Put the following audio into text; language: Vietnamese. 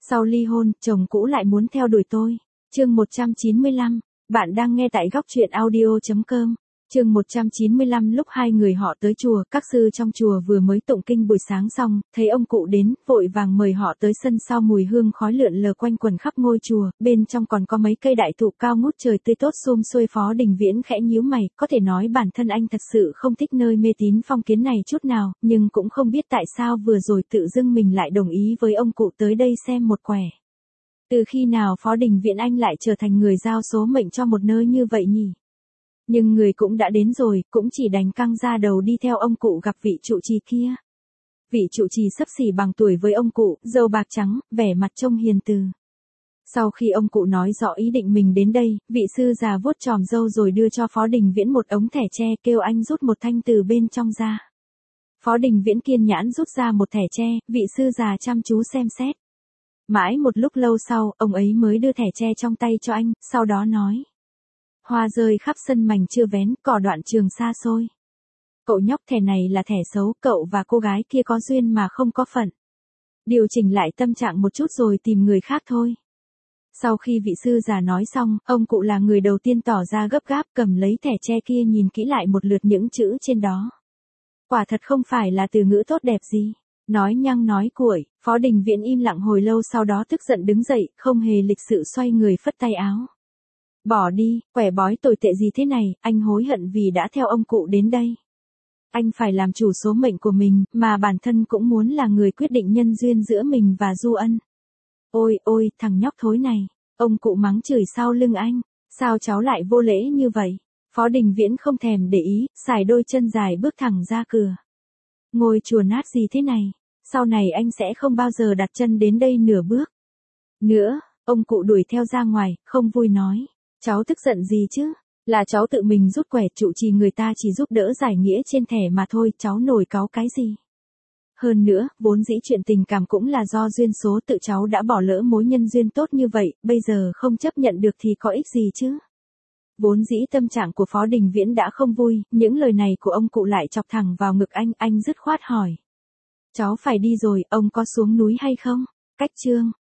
Sau ly hôn, chồng cũ lại muốn theo đuổi tôi. Chương 195, bạn đang nghe tại góc truyện audio.com. Chương 195 lúc hai người họ tới chùa, các sư trong chùa vừa mới tụng kinh buổi sáng xong, thấy ông cụ đến, vội vàng mời họ tới sân sau, mùi hương khói lượn lờ quanh quẩn khắp ngôi chùa, bên trong còn có mấy cây đại thụ cao ngút trời tươi tốt sum xuôi. Phó Đình Viễn khẽ nhíu mày, có thể nói bản thân anh thật sự không thích nơi mê tín phong kiến này chút nào, nhưng cũng không biết tại sao vừa rồi tự dưng mình lại đồng ý với ông cụ tới đây xem một quẻ. Từ khi nào Phó Đình Viễn anh lại trở thành người giao số mệnh cho một nơi như vậy nhỉ? Nhưng người cũng đã đến rồi, cũng chỉ đành căng ra đầu đi theo ông cụ gặp vị trụ trì kia. Vị trụ trì xấp xỉ bằng tuổi với ông cụ, râu bạc trắng, vẻ mặt trông hiền từ. Sau khi ông cụ nói rõ ý định mình đến đây, vị sư già vuốt chòm râu rồi đưa cho Phó Đình Viễn một ống thẻ tre, kêu anh rút một thanh từ bên trong ra. Phó Đình Viễn kiên nhẫn rút ra một thẻ tre, vị sư già chăm chú xem xét. Mãi một lúc lâu sau, ông ấy mới đưa thẻ tre trong tay cho anh, sau đó nói. Hoa rơi khắp sân mành chưa vén, cỏ đoạn trường xa xôi. Cậu nhóc, thẻ này là thẻ xấu, cậu và cô gái kia có duyên mà không có phận. Điều chỉnh lại tâm trạng một chút rồi tìm người khác thôi. Sau khi vị sư già nói xong, ông cụ là người đầu tiên tỏ ra gấp gáp, cầm lấy thẻ tre kia nhìn kỹ lại một lượt những chữ trên đó. Quả thật không phải là từ ngữ tốt đẹp gì. Nói nhăng nói cuội, Phó Đình Viễn im lặng hồi lâu, sau đó tức giận đứng dậy, không hề lịch sự xoay người phất tay áo. Bỏ đi, quẻ bói tồi tệ gì thế này, anh hối hận vì đã theo ông cụ đến đây. Anh phải làm chủ số mệnh của mình, mà bản thân cũng muốn là người quyết định nhân duyên giữa mình và Du Ân. Ôi ôi, thằng nhóc thối này, ông cụ mắng chửi sau lưng anh, sao cháu lại vô lễ như vậy? Phó Đình Viễn không thèm để ý, xài đôi chân dài bước thẳng ra cửa. Ngôi chùa nát gì thế này, sau này anh sẽ không bao giờ đặt chân đến đây nửa bước nữa. Ông cụ đuổi theo ra ngoài, không vui nói. Cháu tức giận gì chứ? Là cháu tự mình rút quẻ, trụ trì người ta chỉ giúp đỡ giải nghĩa trên thẻ mà thôi, cháu nổi cáu cái gì? Hơn nữa, vốn dĩ chuyện tình cảm cũng là do duyên số, tự cháu đã bỏ lỡ mối nhân duyên tốt như vậy, bây giờ không chấp nhận được thì có ích gì chứ? Vốn dĩ tâm trạng của Phó Đình Viễn đã không vui, những lời này của ông cụ lại chọc thẳng vào ngực anh dứt khoát hỏi. Cháu phải đi rồi, ông có xuống núi hay không? Cách chương